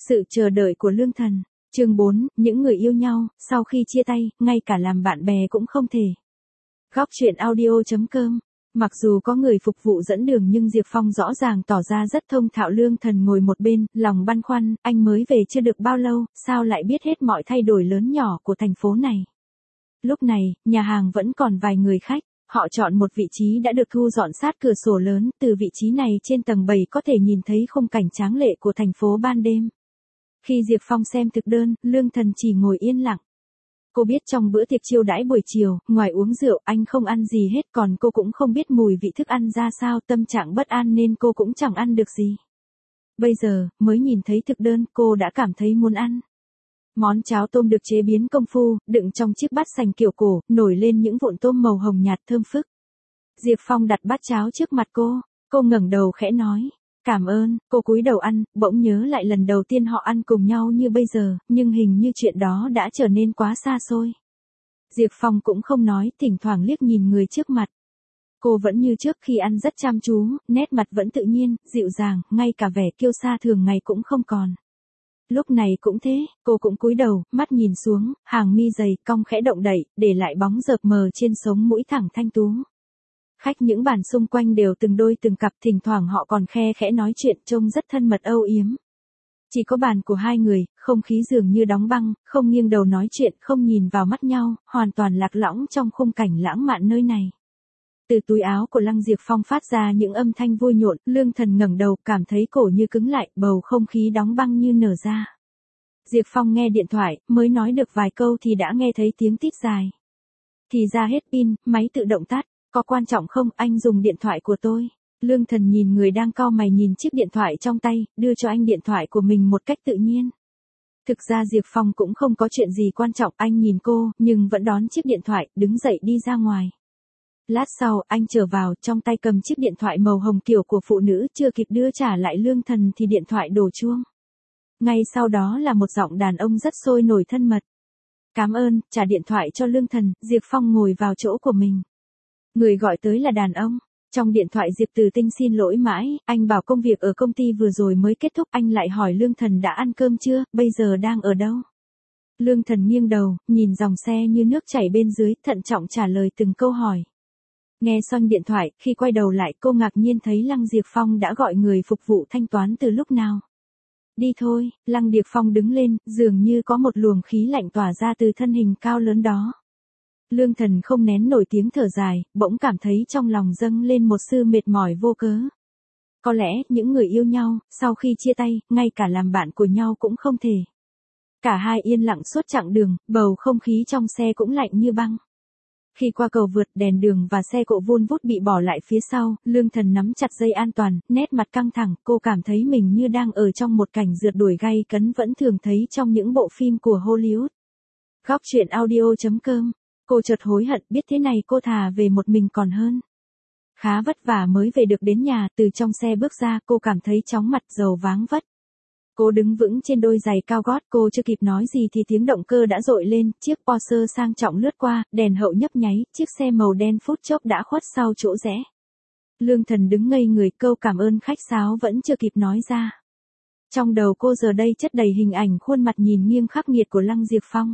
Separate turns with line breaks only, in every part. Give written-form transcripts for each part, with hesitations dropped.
Sự chờ đợi của Lương Thần. Chương 4, những người yêu nhau, sau khi chia tay, ngay cả làm bạn bè cũng không thể. Góc truyện audio.com. Mặc dù có người phục vụ dẫn đường nhưng Diệp Phong rõ ràng tỏ ra rất thông thạo. Lương Thần ngồi một bên, lòng băn khoăn, anh mới về chưa được bao lâu, sao lại biết hết mọi thay đổi lớn nhỏ của thành phố này. Lúc này, nhà hàng vẫn còn vài người khách. Họ chọn một vị trí đã được thu dọn sát cửa sổ lớn, từ vị trí này trên tầng 7 có thể nhìn thấy khung cảnh tráng lệ của thành phố ban đêm. Khi Diệp Phong xem thực đơn, Lương Thần chỉ ngồi yên lặng. Cô biết trong bữa tiệc chiêu đãi buổi chiều, ngoài uống rượu anh không ăn gì hết, còn cô cũng không biết mùi vị thức ăn ra sao, tâm trạng bất an nên cô cũng chẳng ăn được gì. Bây giờ, mới nhìn thấy thực đơn, cô đã cảm thấy muốn ăn. Món cháo tôm được chế biến công phu, đựng trong chiếc bát sành kiểu cổ, nổi lên những vụn tôm màu hồng nhạt thơm phức. Diệp Phong đặt bát cháo trước mặt cô ngẩng đầu khẽ nói, cảm ơn. Cô cúi đầu ăn, bỗng nhớ lại lần đầu tiên họ ăn cùng nhau như bây giờ, nhưng hình như chuyện đó đã trở nên quá xa xôi. Diệp Phong cũng không nói, thỉnh thoảng liếc nhìn người trước mặt. Cô vẫn như trước khi ăn rất chăm chú, nét mặt vẫn tự nhiên, dịu dàng, ngay cả vẻ kiêu sa thường ngày cũng không còn. Lúc này cũng thế, cô cũng cúi đầu, mắt nhìn xuống, hàng mi dày, cong khẽ động đậy, để lại bóng rợp mờ trên sống mũi thẳng thanh tú. Khách những bàn xung quanh đều từng đôi từng cặp, thỉnh thoảng họ còn khe khẽ nói chuyện, trông rất thân mật âu yếm. Chỉ có bàn của hai người, không khí dường như đóng băng, không nghiêng đầu nói chuyện, không nhìn vào mắt nhau, hoàn toàn lạc lõng trong khung cảnh lãng mạn nơi này. Từ túi áo của Lăng Diệp Phong phát ra những âm thanh vui nhộn, Lương Thần ngẩng đầu, cảm thấy cổ như cứng lại, bầu không khí đóng băng như nở ra. Diệp Phong nghe điện thoại, mới nói được vài câu thì đã nghe thấy tiếng tít dài. Thì ra hết pin, máy tự động tắt, có quan trọng không, anh dùng điện thoại của tôi. Lương Thần nhìn người đang cau mày nhìn chiếc điện thoại trong tay, đưa cho anh điện thoại của mình một cách tự nhiên. Thực ra Diệp Phong cũng không có chuyện gì quan trọng, anh nhìn cô, nhưng vẫn đón chiếc điện thoại, đứng dậy đi ra ngoài. Lát sau, anh trở vào, trong tay cầm chiếc điện thoại màu hồng kiểu của phụ nữ, chưa kịp đưa trả lại Lương Thần thì điện thoại đổ chuông. Ngay sau đó là một giọng đàn ông rất sôi nổi thân mật. Cảm ơn, trả điện thoại cho Lương Thần, Diệp Phong ngồi vào chỗ của mình. Người gọi tới là đàn ông. Trong điện thoại Diệp Từ Tinh xin lỗi mãi, anh bảo công việc ở công ty vừa rồi mới kết thúc, anh lại hỏi Lương Thần đã ăn cơm chưa, bây giờ đang ở đâu. Lương Thần nghiêng đầu, nhìn dòng xe như nước chảy bên dưới, thận trọng trả lời từng câu hỏi. Nghe xong điện thoại, khi quay đầu lại cô ngạc nhiên thấy Lăng Diệp Phong đã gọi người phục vụ thanh toán từ lúc nào. Đi thôi, Lăng Diệp Phong đứng lên, dường như có một luồng khí lạnh tỏa ra từ thân hình cao lớn đó. Lương Thần không nén nổi tiếng thở dài, bỗng cảm thấy trong lòng dâng lên một sự mệt mỏi vô cớ. Có lẽ, những người yêu nhau, sau khi chia tay, ngay cả làm bạn của nhau cũng không thể. Cả hai yên lặng suốt chặng đường, bầu không khí trong xe cũng lạnh như băng. Khi qua cầu vượt, đèn đường và xe cộ vun vút bị bỏ lại phía sau, Lương Thần nắm chặt dây an toàn, nét mặt căng thẳng, cô cảm thấy mình như đang ở trong một cảnh rượt đuổi gay cấn vẫn thường thấy trong những bộ phim của Hollywood. Góc truyện audio.com. Cô chợt hối hận, biết thế này cô thà về một mình còn hơn. Khá vất vả mới về được đến nhà, từ trong xe bước ra, cô cảm thấy chóng mặt dầu váng vất. Cô đứng vững trên đôi giày cao gót, cô chưa kịp nói gì thì tiếng động cơ đã dội lên, chiếc Porsche sang trọng lướt qua, đèn hậu nhấp nháy, chiếc xe màu đen phút chốc đã khuất sau chỗ rẽ. Lương Thần đứng ngây người, câu cảm ơn khách sáo vẫn chưa kịp nói ra. Trong đầu cô giờ đây chất đầy hình ảnh khuôn mặt nhìn nghiêng khắc nghiệt của Lăng Diệp Phong.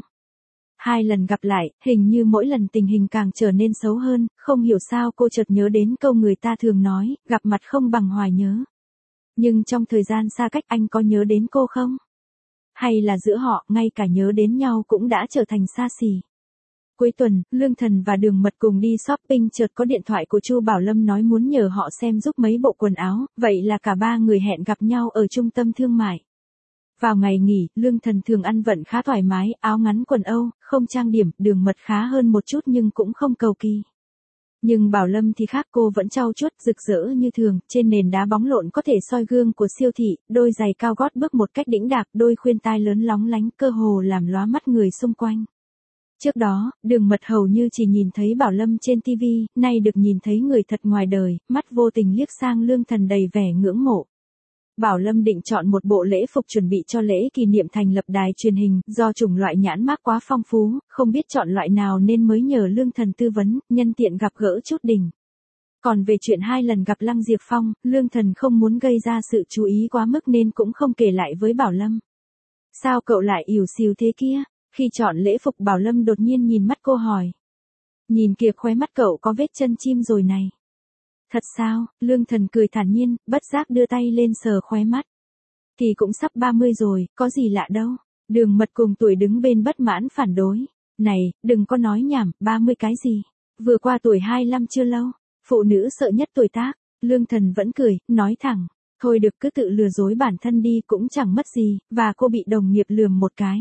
2 lần gặp lại, hình như mỗi lần tình hình càng trở nên xấu hơn, không hiểu sao cô chợt nhớ đến câu người ta thường nói, gặp mặt không bằng hoài nhớ. Nhưng trong thời gian xa cách anh có nhớ đến cô không? Hay là giữa họ, ngay cả nhớ đến nhau cũng đã trở thành xa xỉ? Cuối tuần, Lương Thần và Đường Mật cùng đi shopping, chợt có điện thoại của Chu Bảo Lâm nói muốn nhờ họ xem giúp mấy bộ quần áo, vậy là cả ba người hẹn gặp nhau ở trung tâm thương mại. Vào ngày nghỉ, Lương Thần thường ăn vận khá thoải mái, áo ngắn quần Âu, không trang điểm, Đường Mật khá hơn một chút nhưng cũng không cầu kỳ. Nhưng Bảo Lâm thì khác, cô vẫn trau chuốt, rực rỡ như thường, trên nền đá bóng lộn có thể soi gương của siêu thị, đôi giày cao gót bước một cách đĩnh đạc, đôi khuyên tai lớn lóng lánh, cơ hồ làm lóa mắt người xung quanh. Trước đó, Đường Mật hầu như chỉ nhìn thấy Bảo Lâm trên TV, nay được nhìn thấy người thật ngoài đời, mắt vô tình liếc sang Lương Thần đầy vẻ ngưỡng mộ. Bảo Lâm định chọn một bộ lễ phục chuẩn bị cho lễ kỷ niệm thành lập đài truyền hình, do chủng loại nhãn mác quá phong phú, không biết chọn loại nào nên mới nhờ Lương Thần tư vấn, nhân tiện gặp gỡ chút đỉnh. Còn về chuyện 2 lần gặp Lăng Diệp Phong, Lương Thần không muốn gây ra sự chú ý quá mức nên cũng không kể lại với Bảo Lâm. Sao cậu lại ỉu xìu thế kia? Khi chọn lễ phục Bảo Lâm đột nhiên nhìn mắt cô hỏi. Nhìn kìa, khóe mắt cậu có vết chân chim rồi này. Thật sao? Lương Thần cười thản nhiên, bất giác đưa tay lên sờ khóe mắt. Thì cũng sắp 30 rồi, có gì lạ đâu. Đường Mật cùng tuổi đứng bên bất mãn phản đối. Này, đừng có nói nhảm, 30 cái gì? Vừa qua tuổi 25 chưa lâu. Phụ nữ sợ nhất tuổi tác. Lương Thần vẫn cười, nói thẳng. Thôi được, cứ tự lừa dối bản thân đi cũng chẳng mất gì, và cô bị đồng nghiệp lườm một cái.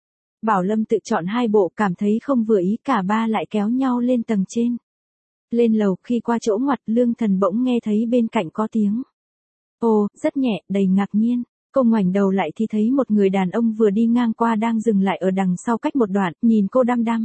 Bảo Lâm tự chọn hai bộ, cảm thấy không vừa ý, cả ba lại kéo nhau lên tầng trên. Lên lầu, khi qua chỗ ngoặt, Lương Thần bỗng nghe thấy bên cạnh có tiếng. Ồ, rất nhẹ, đầy ngạc nhiên. Cô ngoảnh đầu lại thì thấy một người đàn ông vừa đi ngang qua đang dừng lại ở đằng sau cách một đoạn, nhìn cô đăm đăm.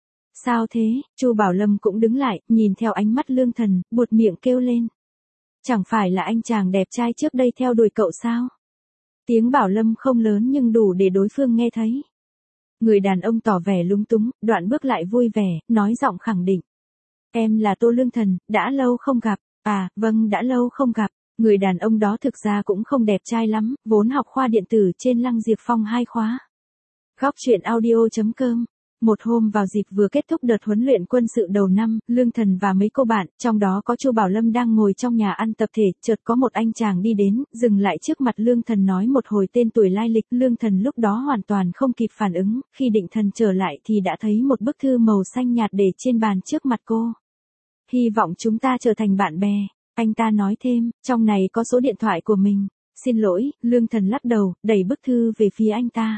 Sao thế? Chu Bảo Lâm cũng đứng lại, nhìn theo ánh mắt Lương Thần, buột miệng kêu lên. Chẳng phải là anh chàng đẹp trai trước đây theo đuổi cậu sao? Tiếng Bảo Lâm không lớn nhưng đủ để đối phương nghe thấy. Người đàn ông tỏ vẻ lúng túng, đoạn bước lại vui vẻ, nói giọng khẳng định. Em là Tô Lương Thần, đã lâu không gặp. À, vâng, đã lâu không gặp. Người đàn ông đó thực ra cũng không đẹp trai lắm, vốn học khoa điện tử trên Lăng Diệp Phong 2 khóa. Góc truyện audio.com. Một hôm vào dịp vừa kết thúc đợt huấn luyện quân sự đầu năm, Lương Thần và mấy cô bạn, trong đó có Chu Bảo Lâm đang ngồi trong nhà ăn tập thể, chợt có một anh chàng đi đến, dừng lại trước mặt Lương Thần nói một hồi tên tuổi lai lịch. Lương Thần lúc đó hoàn toàn không kịp phản ứng, khi định thần trở lại thì đã thấy một bức thư màu xanh nhạt để trên bàn trước mặt cô. Hy vọng chúng ta trở thành bạn bè. Anh ta nói thêm, trong này có số điện thoại của mình. Xin lỗi, Lương Thần lắc đầu, đẩy bức thư về phía anh ta.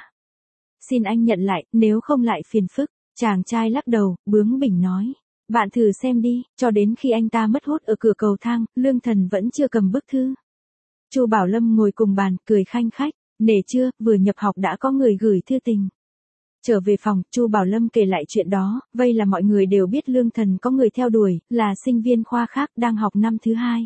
Xin anh nhận lại, nếu không lại phiền phức. Chàng trai lắc đầu, bướng bỉnh nói. Bạn thử xem đi, cho đến khi anh ta mất hút ở cửa cầu thang, Lương Thần vẫn chưa cầm bức thư. Chu Bảo Lâm ngồi cùng bàn, cười khanh khách. Nể chưa, vừa nhập học đã có người gửi thư tình. Trở về phòng, Chu Bảo Lâm kể lại chuyện đó, vây là mọi người đều biết Lương Thần có người theo đuổi, là sinh viên khoa khác đang học năm thứ 2.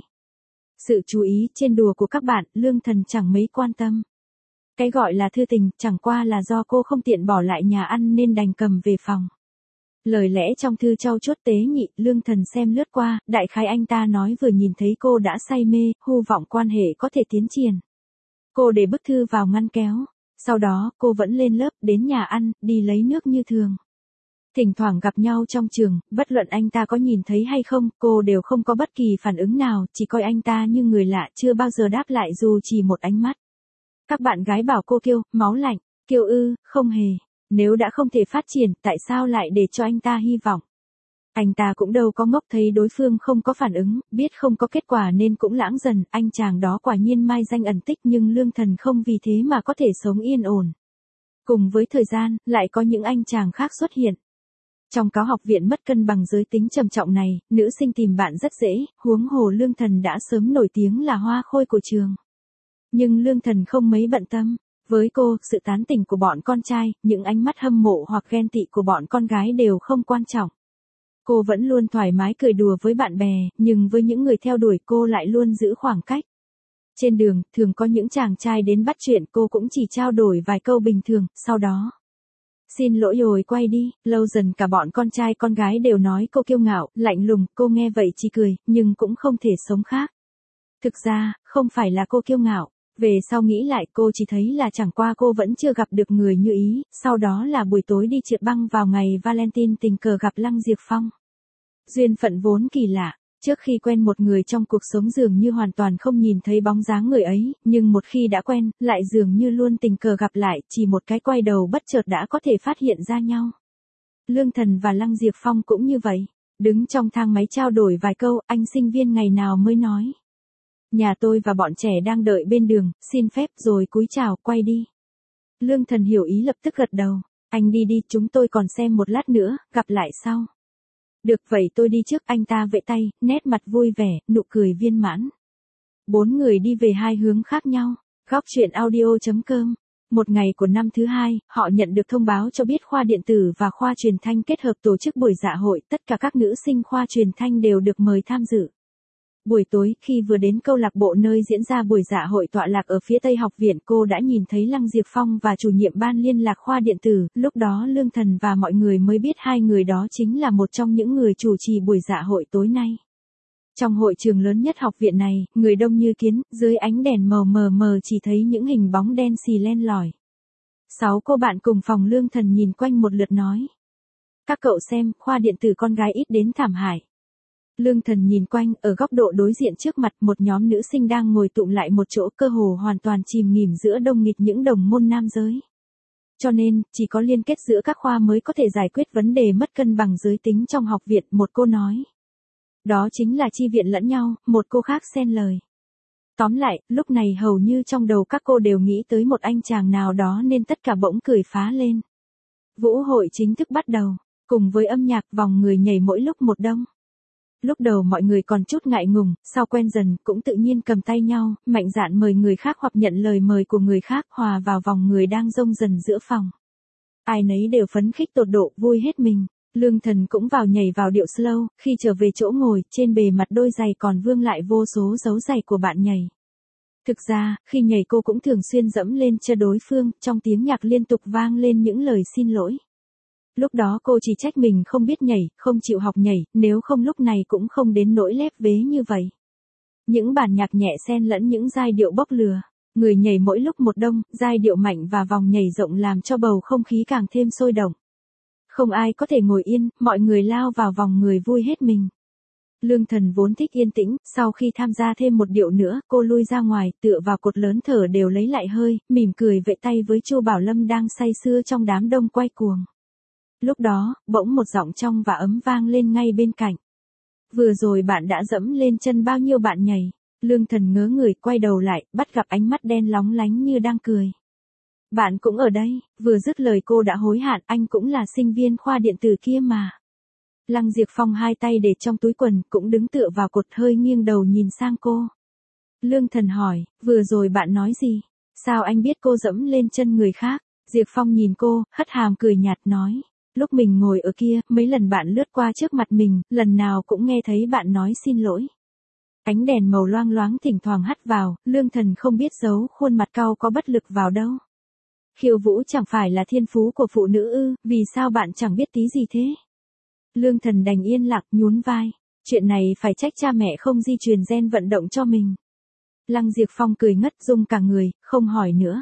Sự chú ý trên đùa của các bạn, Lương Thần chẳng mấy quan tâm. Cái gọi là thư tình, chẳng qua là do cô không tiện bỏ lại nhà ăn nên đành cầm về phòng. Lời lẽ trong thư trau chuốt tế nhị, Lương Thần xem lướt qua, đại khái anh ta nói vừa nhìn thấy cô đã say mê, hy vọng quan hệ có thể tiến triển. Cô để bức thư vào ngăn kéo. Sau đó, cô vẫn lên lớp, đến nhà ăn, đi lấy nước như thường. Thỉnh thoảng gặp nhau trong trường, bất luận anh ta có nhìn thấy hay không, cô đều không có bất kỳ phản ứng nào, chỉ coi anh ta như người lạ, chưa bao giờ đáp lại dù chỉ một ánh mắt. Các bạn gái bảo cô Kiêu, máu lạnh. Kiêu ư, không hề. Nếu đã không thể phát triển, tại sao lại để cho anh ta hy vọng? Anh ta cũng đâu có ngốc, thấy đối phương không có phản ứng, biết không có kết quả nên cũng lãng dần. Anh chàng đó quả nhiên mai danh ẩn tích, nhưng Lương Thần không vì thế mà có thể sống yên ổn. Cùng với thời gian, lại có những anh chàng khác xuất hiện. Trong cáo học viện mất cân bằng giới tính trầm trọng này, nữ sinh tìm bạn rất dễ, huống hồ Lương Thần đã sớm nổi tiếng là hoa khôi của trường. Nhưng Lương Thần không mấy bận tâm. Với cô, sự tán tỉnh của bọn con trai, những ánh mắt hâm mộ hoặc ghen tị của bọn con gái đều không quan trọng. Cô vẫn luôn thoải mái cười đùa với bạn bè, nhưng với những người theo đuổi cô lại luôn giữ khoảng cách. Trên đường, thường có những chàng trai đến bắt chuyện, cô cũng chỉ trao đổi vài câu bình thường, sau đó. Xin lỗi rồi quay đi. Lâu dần cả bọn con trai con gái đều nói cô kiêu ngạo, lạnh lùng, cô nghe vậy chỉ cười, nhưng cũng không thể sống khác. Thực ra, không phải là cô kiêu ngạo. Về sau nghĩ lại, cô chỉ thấy là chẳng qua cô vẫn chưa gặp được người như ý. Sau đó là buổi tối đi trượt băng vào ngày Valentine, tình cờ gặp Lăng Diệp Phong. Duyên phận vốn kỳ lạ. Trước khi quen một người trong cuộc sống dường như hoàn toàn không nhìn thấy bóng dáng người ấy, nhưng một khi đã quen, lại dường như luôn tình cờ gặp lại, chỉ một cái quay đầu bất chợt đã có thể phát hiện ra nhau. Lương Thần và Lăng Diệp Phong cũng như vậy. Đứng trong thang máy trao đổi vài câu, anh sinh viên ngày nào mới nói. Nhà tôi và bọn trẻ đang đợi bên đường, xin phép, rồi cúi chào, quay đi. Lương Thần hiểu ý lập tức gật đầu. Anh đi đi, chúng tôi còn xem một lát nữa, gặp lại sau. Được vậy tôi đi trước, anh ta vẫy tay, nét mặt vui vẻ, nụ cười viên mãn. 4 người đi về hai hướng khác nhau. Góc truyện audio.com. Một ngày của năm thứ 2, họ nhận được thông báo cho biết khoa điện tử và khoa truyền thanh kết hợp tổ chức buổi dạ hội, tất cả các nữ sinh khoa truyền thanh đều được mời tham dự. Buổi tối, khi vừa đến câu lạc bộ nơi diễn ra buổi dạ hội tọa lạc ở phía tây học viện, cô đã nhìn thấy Lăng Diệp Phong và chủ nhiệm ban liên lạc khoa điện tử, lúc đó Lương Thần và mọi người mới biết hai người đó chính là một trong những người chủ trì buổi dạ hội tối nay. Trong hội trường lớn nhất học viện này, người đông như kiến, dưới ánh đèn mờ mờ chỉ thấy những hình bóng đen xì len lỏi. 6 cô bạn cùng phòng Lương Thần nhìn quanh một lượt nói. Các cậu xem, khoa điện tử con gái ít đến thảm hại. Lương Thần nhìn quanh, ở góc độ đối diện trước mặt một nhóm nữ sinh đang ngồi tụm lại một chỗ, cơ hồ hoàn toàn chìm nghỉm giữa đông nghịt những đồng môn nam giới. Cho nên, chỉ có liên kết giữa các khoa mới có thể giải quyết vấn đề mất cân bằng giới tính trong học viện, một cô nói. Đó chính là chi viện lẫn nhau, một cô khác xen lời. Tóm lại, lúc này hầu như trong đầu các cô đều nghĩ tới một anh chàng nào đó nên tất cả bỗng cười phá lên. Vũ hội chính thức bắt đầu, cùng với âm nhạc vòng người nhảy mỗi lúc một đông. Lúc đầu mọi người còn chút ngại ngùng, sau quen dần cũng tự nhiên cầm tay nhau, mạnh dạn mời người khác hoặc nhận lời mời của người khác hòa vào vòng người đang rông dần giữa phòng. Ai nấy đều phấn khích tột độ, vui hết mình. Lương Thần cũng vào nhảy vào điệu slow, khi trở về chỗ ngồi, trên bề mặt đôi giày còn vương lại vô số dấu giày của bạn nhảy. Thực ra, khi nhảy cô cũng thường xuyên dẫm lên chân đối phương, trong tiếng nhạc liên tục vang lên những lời xin lỗi. Lúc đó cô chỉ trách mình không biết nhảy, không chịu học nhảy, nếu không lúc này cũng không đến nỗi lép vế như vậy. Những bản nhạc nhẹ xen lẫn những giai điệu bốc lửa, người nhảy mỗi lúc một đông, giai điệu mạnh và vòng nhảy rộng làm cho bầu không khí càng thêm sôi động. Không ai có thể ngồi yên, mọi người lao vào vòng người vui hết mình. Lương Thần vốn thích yên tĩnh, sau khi tham gia thêm một điệu nữa, cô lui ra ngoài, tựa vào cột lớn thở đều lấy lại hơi, mỉm cười vẫy tay với Chu Bảo Lâm đang say sưa trong đám đông quay cuồng. Lúc đó, bỗng một giọng trong và ấm vang lên ngay bên cạnh. Vừa rồi bạn đã dẫm lên chân bao nhiêu bạn nhảy? Lương Thần ngớ người quay đầu lại, bắt gặp ánh mắt đen lóng lánh như đang cười. Bạn cũng ở đây, vừa dứt lời cô đã hối hận, anh cũng là sinh viên khoa điện tử kia mà. Lăng Diệp Phong hai tay để trong túi quần, cũng đứng tựa vào cột hơi nghiêng đầu nhìn sang cô. Lương Thần hỏi, vừa rồi bạn nói gì? Sao anh biết cô dẫm lên chân người khác? Diệp Phong nhìn cô, hất hàm cười nhạt nói. Lúc mình ngồi ở kia, mấy lần bạn lướt qua trước mặt mình, lần nào cũng nghe thấy bạn nói xin lỗi. Ánh đèn màu loang loáng thỉnh thoảng hắt vào, Lương Thần không biết giấu khuôn mặt cau có bất lực vào đâu. Khiêu vũ chẳng phải là thiên phú của phụ nữ ư, vì sao bạn chẳng biết tí gì thế? Lương Thần đành yên lặng nhún vai. Chuyện này phải trách cha mẹ không di truyền gen vận động cho mình. Lăng Diệp Phong cười ngất rung cả người, không hỏi nữa.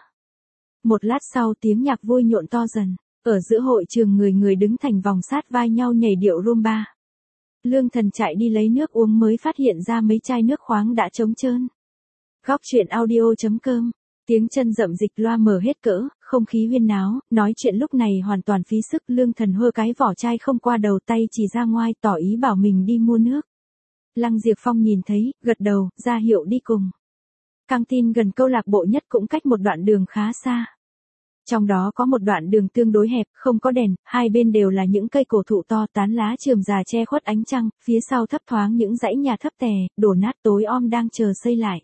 Một lát sau tiếng nhạc vui nhộn to dần. Ở giữa hội trường người người đứng thành vòng sát vai nhau nhảy điệu rumba. Lương Thần chạy đi lấy nước uống mới phát hiện ra mấy chai nước khoáng đã trống trơn. Góc truyện audio.com. Tiếng chân rậm dịch loa mở hết cỡ, không khí huyên náo, nói chuyện lúc này hoàn toàn phí sức. Lương Thần hơ cái vỏ chai không qua đầu tay chỉ ra ngoài tỏ ý bảo mình đi mua nước. Lăng Diệp Phong nhìn thấy, gật đầu, ra hiệu đi cùng. Căng tin gần câu lạc bộ nhất cũng cách một đoạn đường khá xa. Trong đó có một đoạn đường tương đối hẹp, không có đèn, hai bên đều là những cây cổ thụ to tán lá chườm già che khuất ánh trăng, phía sau thấp thoáng những dãy nhà thấp tè, đổ nát tối om đang chờ xây lại.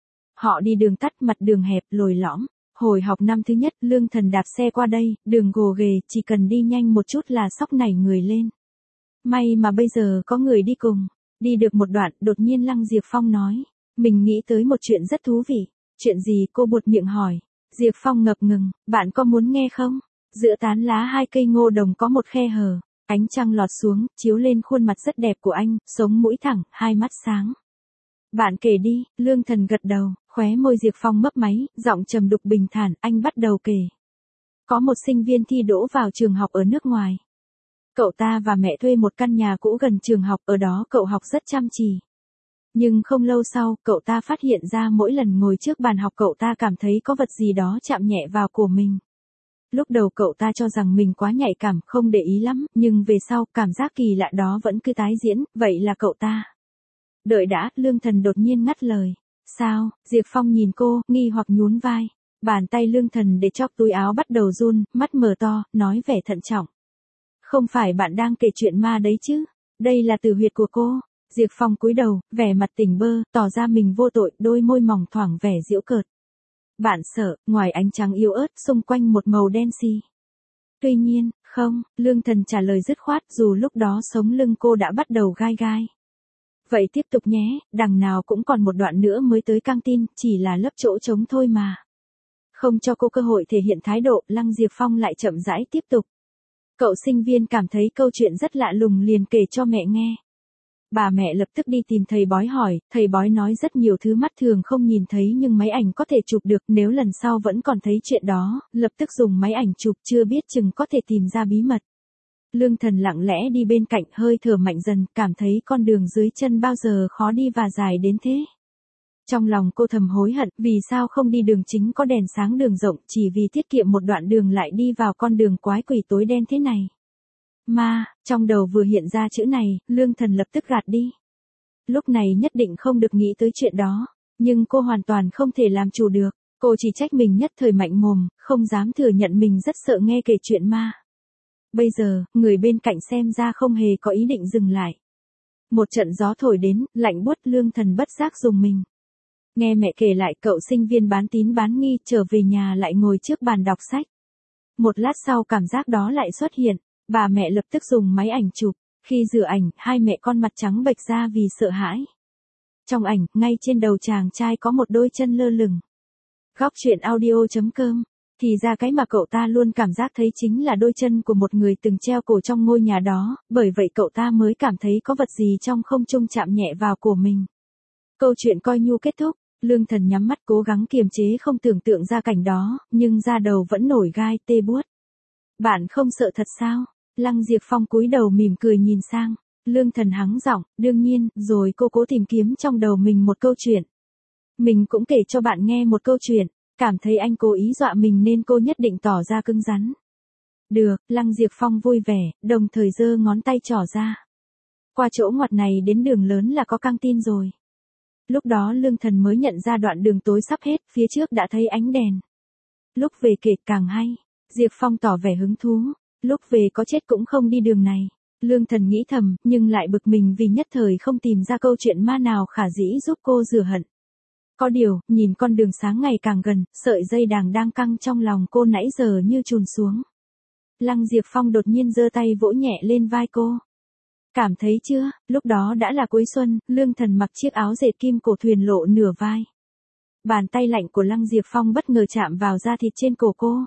Họ đi đường tắt mặt đường hẹp, lồi lõm. Hồi học năm thứ nhất, Lương Thần đạp xe qua đây, đường gồ ghề, chỉ cần đi nhanh một chút là sóc nảy người lên. May mà bây giờ có người đi cùng. Đi được một đoạn, đột nhiên Lăng Diệp Phong nói. Mình nghĩ tới một chuyện rất thú vị. Chuyện gì? Cô buột miệng hỏi. Diệp Phong ngập ngừng, bạn có muốn nghe không? Giữa tán lá hai cây ngô đồng có một khe hở, ánh trăng lọt xuống, chiếu lên khuôn mặt rất đẹp của anh, sống mũi thẳng, hai mắt sáng. Bạn kể đi, Lương Thần gật đầu, khóe môi Diệp Phong mấp máy, giọng trầm đục bình thản, anh bắt đầu kể. Có một sinh viên thi đỗ vào trường học ở nước ngoài. Cậu ta và mẹ thuê một căn nhà cũ gần trường học, ở đó cậu học rất chăm chỉ. Nhưng không lâu sau, cậu ta phát hiện ra mỗi lần ngồi trước bàn học cậu ta cảm thấy có vật gì đó chạm nhẹ vào cổ mình. Lúc đầu cậu ta cho rằng mình quá nhạy cảm, không để ý lắm, nhưng về sau, cảm giác kỳ lạ đó vẫn cứ tái diễn, vậy là cậu ta. Đợi đã, Lương Thần đột nhiên ngắt lời. Sao? Diệp Phong nhìn cô, nghi hoặc nhún vai. Bàn tay Lương Thần để chóc túi áo bắt đầu run, mắt mở to, nói vẻ thận trọng. Không phải bạn đang kể chuyện ma đấy chứ? Đây là từ huyệt của cô. Diệp Phong cúi đầu, vẻ mặt tỉnh bơ, tỏ ra mình vô tội, đôi môi mỏng thoảng vẻ giễu cợt. Bạn sợ, ngoài ánh trắng yếu ớt, xung quanh một màu đen xì. Tuy nhiên, không, Lương Thần trả lời dứt khoát dù lúc đó sống lưng cô đã bắt đầu gai gai. Vậy tiếp tục nhé, đằng nào cũng còn một đoạn nữa mới tới căng tin, chỉ là lấp chỗ trống thôi mà. Không cho cô cơ hội thể hiện thái độ, Lăng Diệp Phong lại chậm rãi tiếp tục. Cậu sinh viên cảm thấy câu chuyện rất lạ lùng liền kể cho mẹ nghe. Bà mẹ lập tức đi tìm thầy bói hỏi, thầy bói nói rất nhiều thứ mắt thường không nhìn thấy nhưng máy ảnh có thể chụp được, nếu lần sau vẫn còn thấy chuyện đó, lập tức dùng máy ảnh chụp, chưa biết chừng có thể tìm ra bí mật. Lương Thần lặng lẽ đi bên cạnh, hơi thở mạnh dần, cảm thấy con đường dưới chân bao giờ khó đi và dài đến thế. Trong lòng cô thầm hối hận, vì sao không đi đường chính có đèn sáng đường rộng, chỉ vì tiết kiệm một đoạn đường lại đi vào con đường quái quỷ tối đen thế này. Ma, trong đầu vừa hiện ra chữ này, Lương Thần lập tức gạt đi. Lúc này nhất định không được nghĩ tới chuyện đó, nhưng cô hoàn toàn không thể làm chủ được, cô chỉ trách mình nhất thời mạnh mồm, không dám thừa nhận mình rất sợ nghe kể chuyện ma. Bây giờ, người bên cạnh xem ra không hề có ý định dừng lại. Một trận gió thổi đến, lạnh buốt, Lương Thần bất giác rùng mình. Nghe mẹ kể lại cậu sinh viên bán tín bán nghi trở về nhà lại ngồi trước bàn đọc sách. Một lát sau cảm giác đó lại xuất hiện, bà mẹ lập tức dùng máy ảnh chụp. Khi rửa ảnh, hai mẹ con mặt trắng bệch ra vì sợ hãi. Trong ảnh, ngay trên đầu chàng trai có một đôi chân lơ lửng. Góc truyện audio.com. Thì ra cái mà cậu ta luôn cảm giác thấy chính là đôi chân của một người từng treo cổ trong ngôi nhà đó, bởi vậy cậu ta mới cảm thấy có vật gì trong không trung chạm nhẹ vào cổ mình. Câu chuyện coi như kết thúc, Lương Thần nhắm mắt cố gắng kiềm chế không tưởng tượng ra cảnh đó, nhưng da đầu vẫn nổi gai tê buốt. Bạn không sợ thật sao? Lăng Diệp Phong cúi đầu mỉm cười nhìn sang. Lương Thần hắng giọng, đương nhiên, rồi cô cố tìm kiếm trong đầu mình một câu chuyện. Mình cũng kể cho bạn nghe một câu chuyện, cảm thấy anh cố ý dọa mình nên cô nhất định tỏ ra cứng rắn. Được, Lăng Diệp Phong vui vẻ, đồng thời giơ ngón tay trỏ ra. Qua chỗ ngoặt này đến đường lớn là có căng tin rồi. Lúc đó Lương Thần mới nhận ra đoạn đường tối sắp hết, phía trước đã thấy ánh đèn. Lúc về kể càng hay, Diệp Phong tỏ vẻ hứng thú, lúc về có chết cũng không đi đường này. Lương Thần nghĩ thầm, nhưng lại bực mình vì nhất thời không tìm ra câu chuyện ma nào khả dĩ giúp cô rửa hận. Có điều, nhìn con đường sáng ngày càng gần, sợi dây đàn đang căng trong lòng cô nãy giờ như chùn xuống. Lăng Diệp Phong đột nhiên giơ tay vỗ nhẹ lên vai cô. Cảm thấy chưa, lúc đó đã là cuối xuân, Lương Thần mặc chiếc áo dệt kim cổ thuyền lộ nửa vai. Bàn tay lạnh của Lăng Diệp Phong bất ngờ chạm vào da thịt trên cổ cô.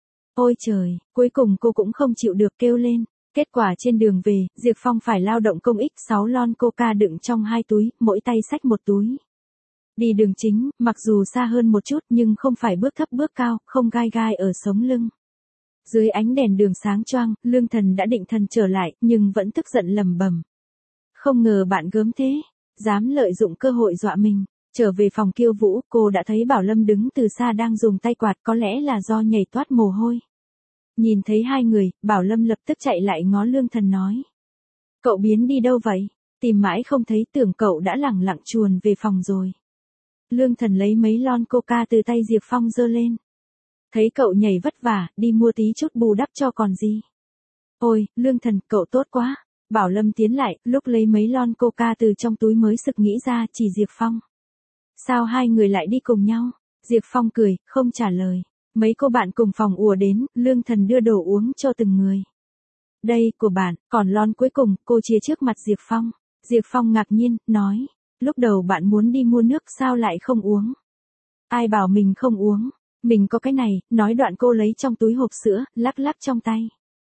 Ôi trời, cuối cùng cô cũng không chịu được kêu lên. Kết quả trên đường về, Diệp Phong phải lao động công ích 6 lon coca đựng trong 2 túi, mỗi tay xách một túi. Đi đường chính, mặc dù xa hơn một chút nhưng không phải bước thấp bước cao, không gai gai ở sống lưng. Dưới ánh đèn đường sáng choang, Lương Thần đã định thần trở lại, nhưng vẫn tức giận lầm bầm. Không ngờ bạn gớm thế, dám lợi dụng cơ hội dọa mình. Trở về phòng Kiêu Vũ, cô đã thấy Bảo Lâm đứng từ xa đang dùng tay quạt, có lẽ là do nhảy toát mồ hôi. Nhìn thấy hai người, Bảo Lâm lập tức chạy lại ngó Lương Thần nói. Cậu biến đi đâu vậy? Tìm mãi không thấy, tưởng cậu đã lẳng lặng chuồn về phòng rồi. Lương Thần lấy mấy lon coca từ tay Diệp Phong giơ lên. Thấy cậu nhảy vất vả, đi mua tí chút bù đắp cho còn gì. Ôi, Lương Thần, cậu tốt quá. Bảo Lâm tiến lại, lúc lấy mấy lon coca từ trong túi mới sực nghĩ ra chỉ Diệp Phong. Sao hai người lại đi cùng nhau? Diệp Phong cười, không trả lời. Mấy cô bạn cùng phòng ùa đến, Lương Thần đưa đồ uống cho từng người. Đây, của bạn, còn lon cuối cùng, cô chia trước mặt Diệp Phong. Diệp Phong ngạc nhiên, nói. Lúc đầu bạn muốn đi mua nước sao lại không uống? Ai bảo mình không uống? Mình có cái này, nói đoạn cô lấy trong túi hộp sữa, lắc lắc trong tay.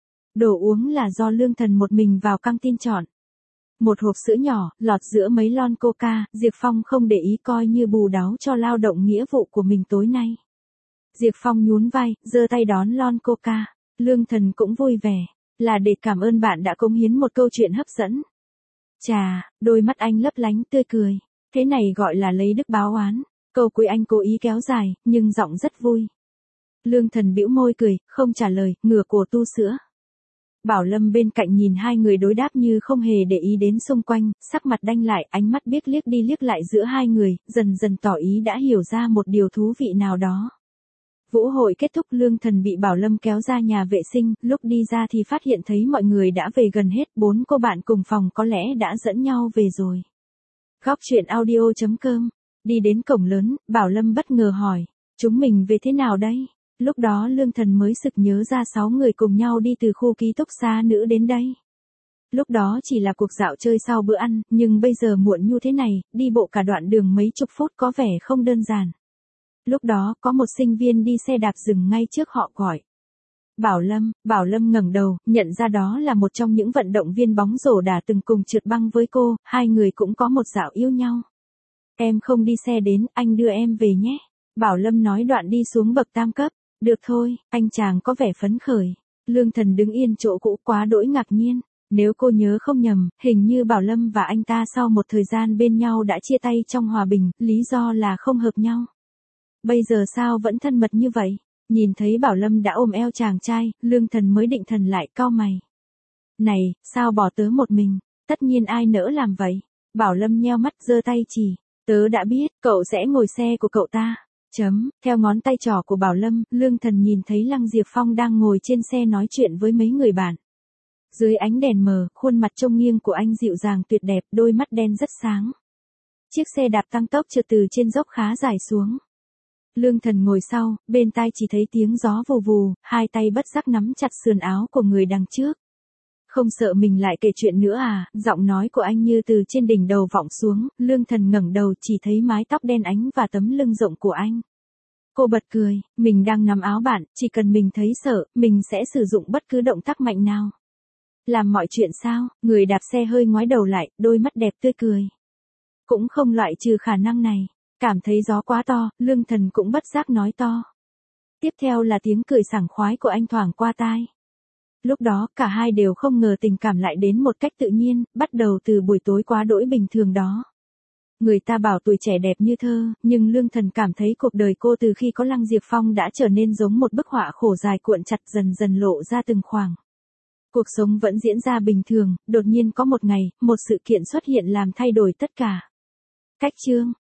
Đồ uống là do Lương Thần một mình vào căng tin chọn. Một hộp sữa nhỏ, lọt giữa mấy lon coca, Diệp Phong không để ý coi như bù đáo cho lao động nghĩa vụ của mình tối nay. Diệp Phong nhún vai, giơ tay đón lon coca. Lương Thần cũng vui vẻ, là để cảm ơn bạn đã cống hiến một câu chuyện hấp dẫn. Chà, đôi mắt anh lấp lánh tươi cười. Thế này gọi là lấy đức báo oán. Câu cuối anh cố ý kéo dài, nhưng giọng rất vui. Lương Thần bĩu môi cười, không trả lời, ngửa cổ tu sữa. Bảo Lâm bên cạnh nhìn hai người đối đáp như không hề để ý đến xung quanh, sắc mặt đanh lại, ánh mắt biếc liếc đi liếc lại giữa hai người, dần dần tỏ ý đã hiểu ra một điều thú vị nào đó. Vũ hội kết thúc, Lương Thần bị Bảo Lâm kéo ra nhà vệ sinh, lúc đi ra thì phát hiện thấy mọi người đã về gần hết, 4 cô bạn cùng phòng có lẽ đã dẫn nhau về rồi. Góc truyện audio.com. Đi đến cổng lớn, Bảo Lâm bất ngờ hỏi, chúng mình về thế nào đây? Lúc đó Lương Thần mới sực nhớ ra 6 người cùng nhau đi từ khu ký túc xá nữ đến đây. Lúc đó chỉ là cuộc dạo chơi sau bữa ăn, nhưng bây giờ muộn như thế này, đi bộ cả đoạn đường mấy chục phút có vẻ không đơn giản. Lúc đó, có một sinh viên đi xe đạp dừng ngay trước họ gọi. Bảo Lâm ngẩng đầu, nhận ra đó là một trong những vận động viên bóng rổ đã từng cùng trượt băng với cô, hai người cũng có một dạo yêu nhau. Em không đi xe đến, anh đưa em về nhé. Bảo Lâm nói đoạn đi xuống bậc tam cấp. Được thôi, anh chàng có vẻ phấn khởi. Lương Thần đứng yên chỗ cũ quá đỗi ngạc nhiên. Nếu cô nhớ không nhầm, hình như Bảo Lâm và anh ta sau một thời gian bên nhau đã chia tay trong hòa bình, lý do là không hợp nhau. Bây giờ sao vẫn thân mật như vậy? Nhìn thấy Bảo Lâm đã ôm eo chàng trai, Lương Thần mới định thần lại, cau mày. Này, sao bỏ tớ một mình? Tất nhiên ai nỡ làm vậy? Bảo Lâm nheo mắt giơ tay chỉ. Tớ đã biết, cậu sẽ ngồi xe của cậu ta. Theo ngón tay trỏ của Bảo Lâm, Lương Thần nhìn thấy Lăng Diệp Phong đang ngồi trên xe nói chuyện với mấy người bạn. Dưới ánh đèn mờ, khuôn mặt trông nghiêng của anh dịu dàng tuyệt đẹp, đôi mắt đen rất sáng. Chiếc xe đạp tăng tốc trượt từ trên dốc khá dài xuống. Lương Thần ngồi sau, bên tai chỉ thấy tiếng gió vù vù, hai tay bất giác nắm chặt sườn áo của người đằng trước. Không sợ mình lại kể chuyện nữa à? Giọng nói của anh như từ trên đỉnh đầu vọng xuống, Lương Thần ngẩng đầu chỉ thấy mái tóc đen ánh và tấm lưng rộng của anh. Cô bật cười, mình đang nắm áo bạn, chỉ cần mình thấy sợ, mình sẽ sử dụng bất cứ động tác mạnh nào. Làm mọi chuyện sao? Người đạp xe hơi ngoái đầu lại, đôi mắt đẹp tươi cười. Cũng không loại trừ khả năng này. Cảm thấy gió quá to, Lương Thần cũng bất giác nói to. Tiếp theo là tiếng cười sảng khoái của anh thoảng qua tai. Lúc đó, cả hai đều không ngờ tình cảm lại đến một cách tự nhiên, bắt đầu từ buổi tối quá đỗi bình thường đó. Người ta bảo tuổi trẻ đẹp như thơ, nhưng Lương Thần cảm thấy cuộc đời cô từ khi có Lăng Diệp Phong đã trở nên giống một bức họa khổ dài cuộn chặt dần dần lộ ra từng khoảng. Cuộc sống vẫn diễn ra bình thường, đột nhiên có một ngày, một sự kiện xuất hiện làm thay đổi tất cả. Cách chương